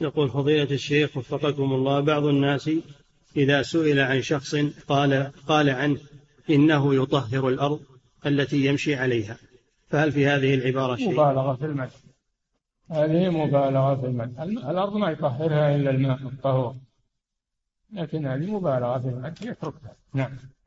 يقول فضيلة الشيخ وفقكم الله، بعض الناس إذا سئل عن شخص قال عنه إنه يطهر الأرض التي يمشي عليها، فهل في هذه العبارة شيء؟ مبالغة في المدح، هذه مبالغة في المدح. الأرض ما يطهرها إلا الماء الطهور، لكن هذه مبالغة في المدح، يتركها. نعم.